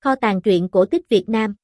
Kho tàng truyện cổ tích Việt Nam.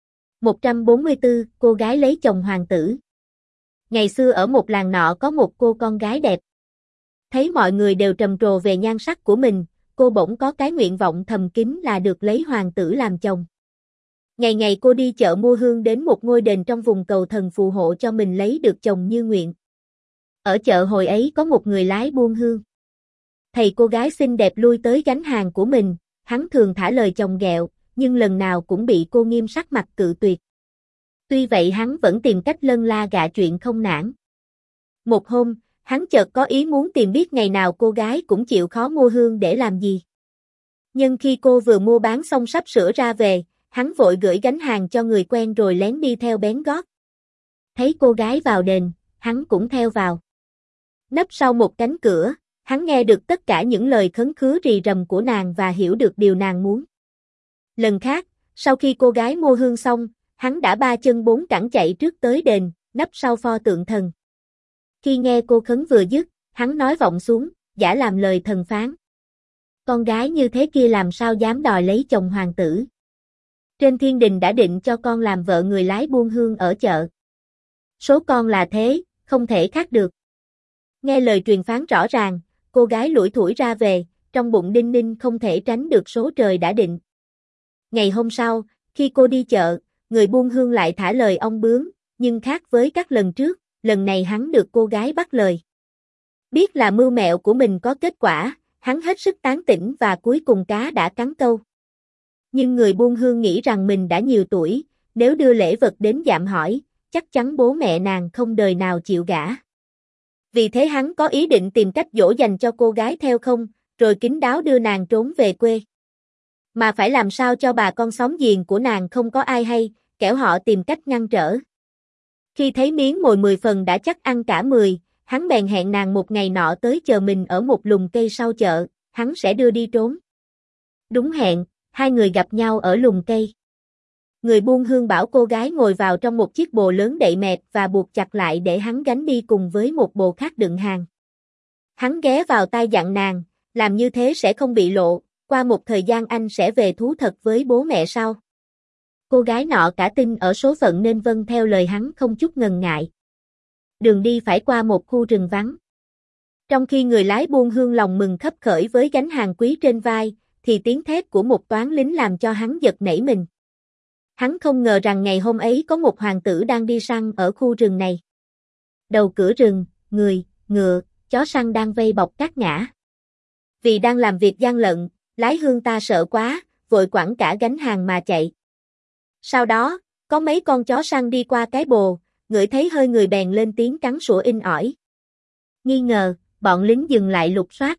144, cô gái lấy chồng hoàng tử. Ngày xưa ở một làng nọ có một cô con gái đẹp. Thấy mọi người đều trầm trồ về nhan sắc của mình, cô bỗng có cái nguyện vọng thầm kín là được lấy hoàng tử làm chồng. Ngày ngày cô đi chợ mua hương đến một ngôi đền trong vùng cầu thần phù hộ cho mình lấy được chồng như nguyện. Ở chợ hồi ấy có một người lái buôn hương. Thầy cô gái xinh đẹp lui tới gánh hàng của mình, hắn thường thả lời chồng ghẹo, nhưng lần nào cũng bị cô nghiêm sắc mặt cự tuyệt. Tuy vậy hắn vẫn tìm cách lân la gạ chuyện không nản. Một hôm, hắn chợt có ý muốn tìm biết ngày nào cô gái cũng chịu khó mua hương để làm gì. Nhưng khi cô vừa mua bán xong sắp sửa ra về, hắn vội gửi gánh hàng cho người quen rồi lén đi theo bén gót. Thấy cô gái vào đền, hắn cũng theo vào. Nấp sau một cánh cửa, hắn nghe được tất cả những lời khấn khứa rì rầm của nàng và hiểu được điều nàng muốn. Lần khác, sau khi cô gái mua hương xong, hắn đã ba chân bốn cẳng chạy trước tới đền, nấp sau pho tượng thần. Khi nghe cô khấn vừa dứt, hắn nói vọng xuống, giả làm lời thần phán. Con gái như thế kia làm sao dám đòi lấy chồng hoàng tử. Trên thiên đình đã định cho con làm vợ người lái buôn hương ở chợ. Số con là thế, không thể khác được. Nghe lời truyền phán rõ ràng, cô gái lủi thủi ra về, trong bụng đinh ninh không thể tránh được số trời đã định. Ngày hôm sau, khi cô đi chợ, người buôn hương lại thả lời ong bướm, nhưng khác với các lần trước, lần này hắn được cô gái bắt lời. Biết là mưu mẹo của mình có kết quả, hắn hết sức tán tỉnh và cuối cùng cá đã cắn câu. Nhưng người buôn hương nghĩ rằng mình đã nhiều tuổi, nếu đưa lễ vật đến dạm hỏi, chắc chắn bố mẹ nàng không đời nào chịu gả. Vì thế hắn có ý định tìm cách dỗ dành cho cô gái theo không, rồi kín đáo đưa nàng trốn về quê. Mà phải làm sao cho bà con xóm giềng của nàng không có ai hay, kẻo họ tìm cách ngăn trở. Khi thấy miếng mồi 10 phần đã chắc ăn cả 10, hắn bèn hẹn nàng một ngày nọ tới chờ mình ở một lùm cây sau chợ, hắn sẽ đưa đi trốn. Đúng hẹn, hai người gặp nhau ở lùm cây. Người buôn hương bảo cô gái ngồi vào trong một chiếc bồ lớn đậy mẹp và buộc chặt lại để hắn gánh đi cùng với một bồ khác đựng hàng. Hắn ghé vào tai dặn nàng, làm như thế sẽ không bị lộ, qua một thời gian anh sẽ về thú thật với bố mẹ sau. Cô gái nọ cả tin ở số phận nên vâng theo lời hắn không chút ngần ngại. Đường đi phải qua một khu rừng vắng. Trong khi người lái buôn hương lòng mừng khấp khởi với gánh hàng quý trên vai, thì tiếng thét của một toán lính làm cho hắn giật nảy mình. Hắn không ngờ rằng ngày hôm ấy có một hoàng tử đang đi săn ở khu rừng này. Đầu cửa rừng, người, ngựa, chó săn đang vây bọc cát ngã. Vì đang làm việc gian lận, lái hương ta sợ quá, vội quẳng cả gánh hàng mà chạy. Sau đó, có mấy con chó săn đi qua cái bồ, ngửi thấy hơi người bèn lên tiếng cắn sủa inh ỏi. Nghi ngờ, bọn lính dừng lại lục soát.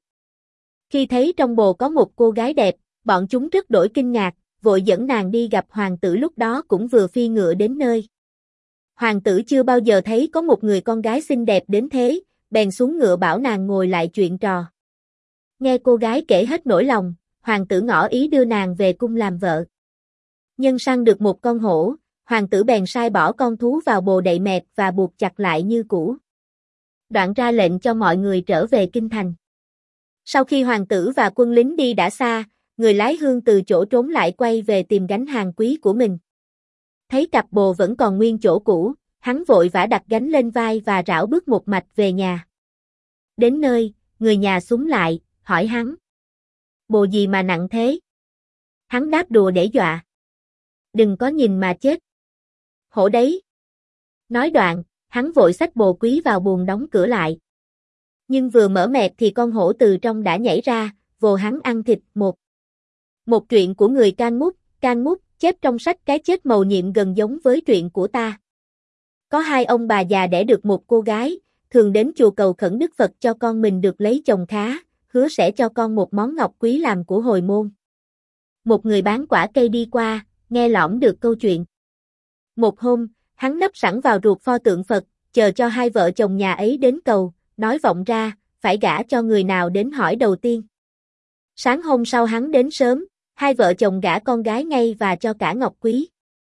Khi thấy trong bồ có một cô gái đẹp, bọn chúng rất đổi kinh ngạc, vội dẫn nàng đi gặp hoàng tử lúc đó cũng vừa phi ngựa đến nơi. Hoàng tử chưa bao giờ thấy có một người con gái xinh đẹp đến thế, bèn xuống ngựa bảo nàng ngồi lại chuyện trò. Nghe cô gái kể hết nỗi lòng, hoàng tử ngỏ ý đưa nàng về cung làm vợ. Nhân săn được một con hổ, hoàng tử bèn sai bỏ con thú vào bồ đậy mẹp và buộc chặt lại như cũ. Đoạn ra lệnh cho mọi người trở về kinh thành. Sau khi hoàng tử và quân lính đi đã xa, người lái hương từ chỗ trốn lại quay về tìm gánh hàng quý của mình. Thấy cặp bồ vẫn còn nguyên chỗ cũ, hắn vội vã đặt gánh lên vai và rảo bước một mạch về nhà. Đến nơi, người nhà xúm lại, hỏi hắn. Bồ gì mà nặng thế? Hắn đáp đùa để dọa. Đừng có nhìn mà chết. Hổ đấy. Nói đoạn, hắn vội xách bồ quý vào buồng đóng cửa lại. Nhưng vừa mở mẹt thì con hổ từ trong đã nhảy ra, vồ hắn ăn thịt một. Một truyện của người Can Mút, chép trong sách Cái chết mầu nhiệm gần giống với truyện của ta. Có hai ông bà già đẻ được một cô gái, thường đến chùa cầu khẩn Đức Phật cho con mình được lấy chồng khá, hứa sẽ cho con một món ngọc quý làm của hồi môn. Một người bán quả cây đi qua, nghe lỏm được câu chuyện. Một hôm, hắn nấp sẵn vào ruột pho tượng Phật, chờ cho hai vợ chồng nhà ấy đến cầu, nói vọng ra, phải gả cho người nào đến hỏi đầu tiên. Sáng hôm sau hắn đến sớm, hai vợ chồng gả con gái ngay và cho cả ngọc quý.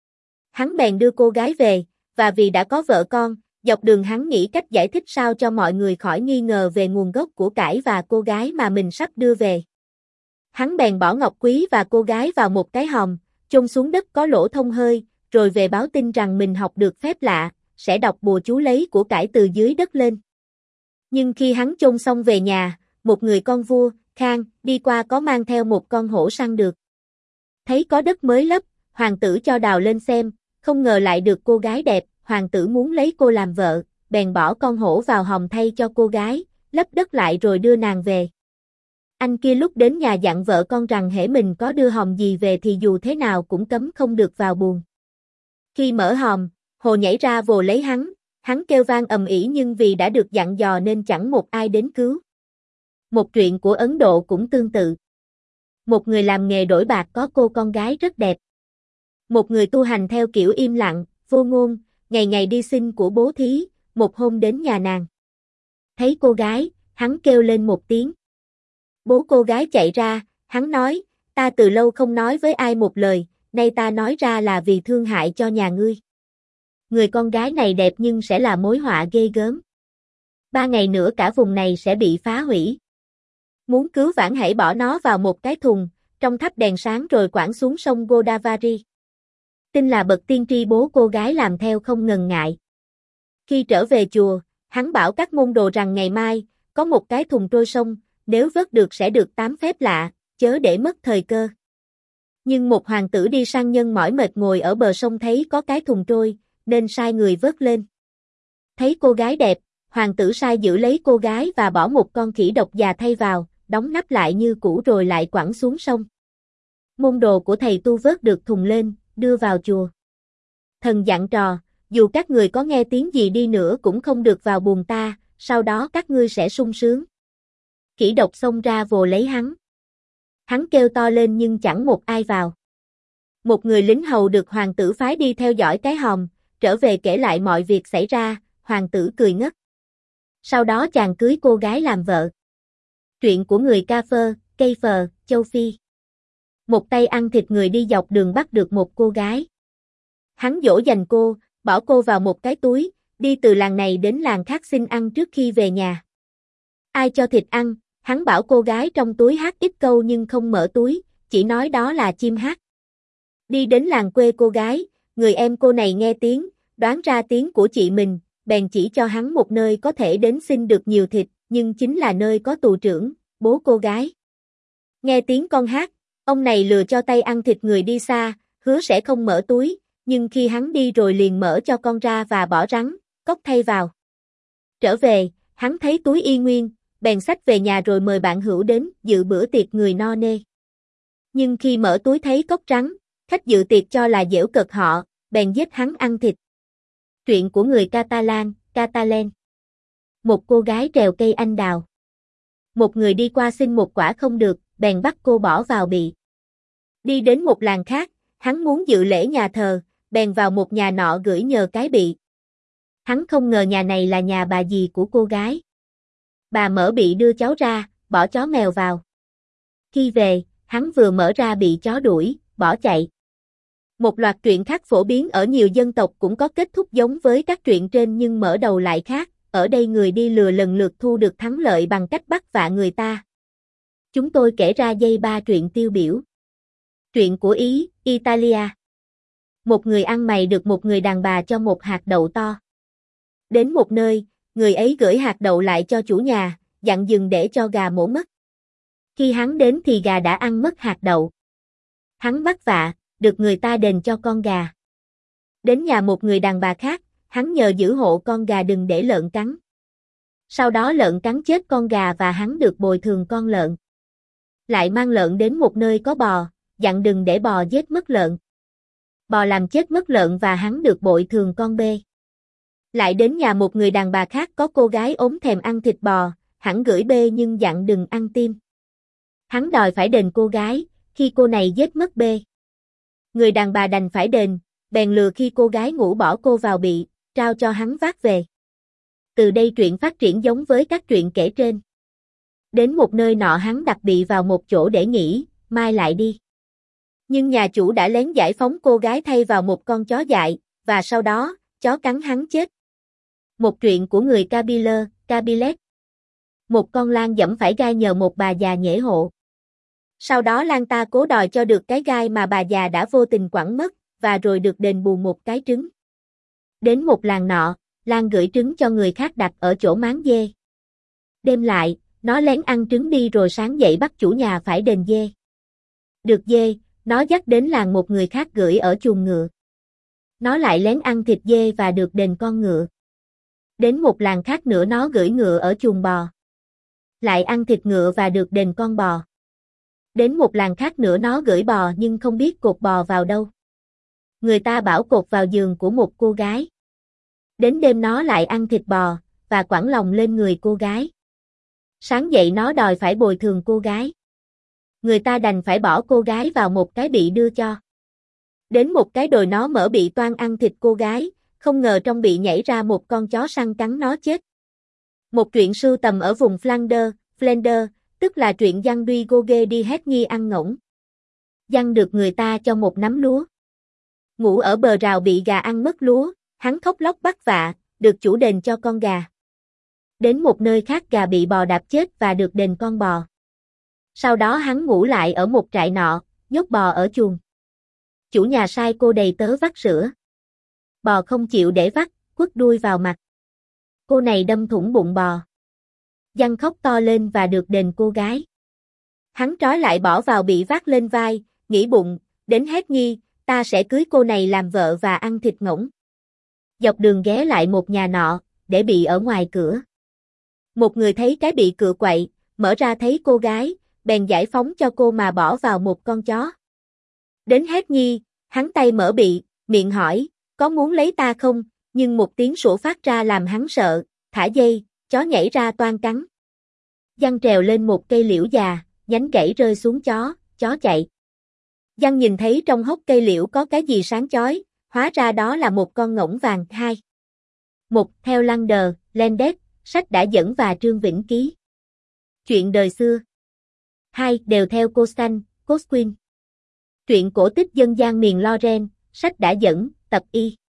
Hắn bèn đưa cô gái về, và vì đã có vợ con, dọc đường hắn nghĩ cách giải thích sao cho mọi người khỏi nghi ngờ về nguồn gốc của cải và cô gái mà mình sắp đưa về. Hắn bèn bỏ ngọc quý và cô gái vào một cái hòm, chôn xuống đất có lỗ thông hơi, rồi về báo tin rằng mình học được phép lạ, sẽ đọc bùa chú lấy của cải từ dưới đất lên. Nhưng khi hắn chôn xong về nhà, một người con vua, Khang, đi qua có mang theo một con hổ săn được. Thấy có đất mới lấp, hoàng tử cho đào lên xem, không ngờ lại được cô gái đẹp, hoàng tử muốn lấy cô làm vợ, bèn bỏ con hổ vào hòm thay cho cô gái, lấp đất lại rồi đưa nàng về. Anh kia lúc đến nhà dặn vợ con rằng hễ mình có đưa hòm gì về thì dù thế nào cũng cấm không được vào buồng. Khi mở hòm, hồ nhảy ra vồ lấy hắn kêu vang ầm ĩ nhưng vì đã được dặn dò nên chẳng một ai đến cứu. Một chuyện của Ấn Độ cũng tương tự. Một người làm nghề đổi bạc có cô con gái rất đẹp. Một người tu hành theo kiểu im lặng, vô ngôn, ngày ngày đi xin của bố thí, một hôm đến nhà nàng. Thấy cô gái, hắn kêu lên một tiếng. Bố cô gái chạy ra, hắn nói, ta từ lâu không nói với ai một lời, nay ta nói ra là vì thương hại cho nhà ngươi. Người con gái này đẹp nhưng sẽ là mối họa ghê gớm. 3 ngày nữa cả vùng này sẽ bị phá hủy. Muốn cứu vãn hãy bỏ nó vào một cái thùng, trong thắp đèn sáng rồi quẳng xuống sông Godavari. Tin là bậc tiên tri bố cô gái làm theo không ngần ngại. Khi trở về chùa, hắn bảo các môn đồ rằng ngày mai, có một cái thùng trôi sông, nếu vớt được sẽ được 8 phép lạ, chớ để mất thời cơ. Nhưng một hoàng tử đi săn nhân mỏi mệt ngồi ở bờ sông thấy có cái thùng trôi, nên sai người vớt lên. Thấy cô gái đẹp, hoàng tử sai giữ lấy cô gái và bỏ một con khỉ độc già thay vào, đóng nắp lại như cũ rồi lại quẳng xuống sông. Môn đồ của thầy tu vớt được thùng lên, đưa vào chùa. Thần dặn trò, dù các người có nghe tiếng gì đi nữa cũng không được vào buồng ta, sau đó các ngươi sẽ sung sướng. Khỉ độc xông ra vồ lấy hắn. Hắn kêu to lên nhưng chẳng một ai vào. Một người lính hầu được hoàng tử phái đi theo dõi cái hòm, trở về kể lại mọi việc xảy ra, hoàng tử cười ngất. Sau đó chàng cưới cô gái làm vợ. Chuyện của người Ca Phơ, Cây Phờ, Châu Phi. Một tay ăn thịt người đi dọc đường bắt được một cô gái. Hắn dỗ dành cô, bỏ cô vào một cái túi, đi từ làng này đến làng khác xin ăn trước khi về nhà. Ai cho thịt ăn, hắn bảo cô gái trong túi hát ít câu nhưng không mở túi, chỉ nói đó là chim hát. Đi đến làng quê cô gái, người em cô này nghe tiếng, đoán ra tiếng của chị mình, bèn chỉ cho hắn một nơi có thể đến xin được nhiều thịt, nhưng chính là nơi có tù trưởng, bố cô gái. Nghe tiếng con hát, ông này lừa cho tay ăn thịt người đi xa, hứa sẽ không mở túi, nhưng khi hắn đi rồi liền mở cho con ra và bỏ rắn, cóc thay vào. Trở về, hắn thấy túi y nguyên, bèn xách về nhà rồi mời bạn hữu đến dự bữa tiệc người no nê. Nhưng khi mở túi thấy cóc rắn, khách dự tiệc cho là giễu cợt họ, bèn giết hắn ăn thịt. Chuyện của người Catalan. Một cô gái trèo cây anh đào. Một người đi qua xin một quả không được, bèn bắt cô bỏ vào bị. Đi đến một làng khác, hắn muốn dự lễ nhà thờ, bèn vào một nhà nọ gửi nhờ cái bị. Hắn không ngờ nhà này là nhà bà dì của cô gái. Bà mở bị đưa cháu ra, bỏ chó mèo vào. Khi về, hắn vừa mở ra bị chó đuổi, bỏ chạy. Một loạt truyện khác phổ biến ở nhiều dân tộc cũng có kết thúc giống với các truyện trên nhưng mở đầu lại khác, ở đây người đi lừa lần lượt thu được thắng lợi bằng cách bắt vạ người ta. Chúng tôi kể ra dây 3 truyện tiêu biểu. Truyện của Ý, Italia. Một người ăn mày được một người đàn bà cho một hạt đậu to. Đến một nơi, người ấy gửi hạt đậu lại cho chủ nhà, dặn dừng để cho gà mổ mất. Khi hắn đến thì gà đã ăn mất hạt đậu. Hắn bắt vạ, được người ta đền cho con gà. Đến nhà một người đàn bà khác, hắn nhờ giữ hộ con gà đừng để lợn cắn. Sau đó lợn cắn chết con gà và hắn được bồi thường con lợn. Lại mang lợn đến một nơi có bò, dặn đừng để bò giết mất lợn. Bò làm chết mất lợn và hắn được bồi thường con bê. Lại đến nhà một người đàn bà khác có cô gái ốm thèm ăn thịt bò, hắn gửi bê nhưng dặn đừng ăn tim. Hắn đòi phải đền cô gái, khi cô này giết mất bê. Người đàn bà đành phải đền, bèn lừa khi cô gái ngủ bỏ cô vào bị, trao cho hắn vác về. Từ đây truyện phát triển giống với các truyện kể trên. Đến một nơi nọ hắn đặt bị vào một chỗ để nghỉ, mai lại đi. Nhưng nhà chủ đã lén giải phóng cô gái thay vào một con chó dại, và sau đó, chó cắn hắn chết. Một truyện của người Kabilet. Một con lang dẫm phải gai nhờ một bà già nhễ hộ. Sau đó Lan ta cố đòi cho được cái gai mà bà già đã vô tình quẳng mất, và rồi được đền bù một cái trứng. Đến một làng nọ, Lan gửi trứng cho người khác đặt ở chỗ máng dê. Đêm lại, nó lén ăn trứng đi rồi sáng dậy bắt chủ nhà phải đền dê. Được dê, nó dắt đến làng một người khác gửi ở chuồng ngựa. Nó lại lén ăn thịt dê và được đền con ngựa. Đến một làng khác nữa nó gửi ngựa ở chuồng bò. Lại ăn thịt ngựa và được đền con bò. Đến một làng khác nữa nó gửi bò nhưng không biết cột bò vào đâu. Người ta bảo cột vào giường của một cô gái. Đến đêm nó lại ăn thịt bò, và quẳng lòng lên người cô gái. Sáng dậy nó đòi phải bồi thường cô gái. Người ta đành phải bỏ cô gái vào một cái bị đưa cho. Đến một cái đồi nó mở bị toan ăn thịt cô gái, không ngờ trong bị nhảy ra một con chó săn cắn nó chết. Một truyện sưu tầm ở vùng Flanders, tức là truyện Giăng Duy Goge đi hết nghi ăn ngỗng. Giăng được người ta cho một nắm lúa. Ngủ ở bờ rào bị gà ăn mất lúa, hắn khóc lóc bắt vạ, được chủ đền cho con gà. Đến một nơi khác gà bị bò đạp chết và được đền con bò. Sau đó hắn ngủ lại ở một trại nọ, nhốt bò ở chuồng. Chủ nhà sai cô đầy tớ vắt sữa. Bò không chịu để vắt, quất đuôi vào mặt. Cô này đâm thủng bụng bò. Giăng khóc to lên và được đền cô gái. Hắn trói lại bỏ vào bị vác lên vai, nghĩ bụng, đến hết nghi, ta sẽ cưới cô này làm vợ và ăn thịt ngỗng. Dọc đường ghé lại một nhà nọ, để bị ở ngoài cửa. Một người thấy cái bị cựa quậy, mở ra thấy cô gái, bèn giải phóng cho cô mà bỏ vào một con chó. Đến hết nghi, hắn tay mở bị, miệng hỏi, có muốn lấy ta không, nhưng một tiếng sủa phát ra làm hắn sợ, thả dây, chó nhảy ra toan cắn. Giăng trèo lên một cây liễu già, nhánh gãy rơi xuống chó chạy. Giăng nhìn thấy trong hốc cây liễu có cái gì sáng chói, hóa ra đó là một con ngỗng vàng. 2. Một theo Landes, sách đã dẫn và Trương Vĩnh ký. Chuyện đời xưa. 2. Đều theo Cosquin. Truyện cổ tích dân gian miền Lorraine, sách đã dẫn, tập y.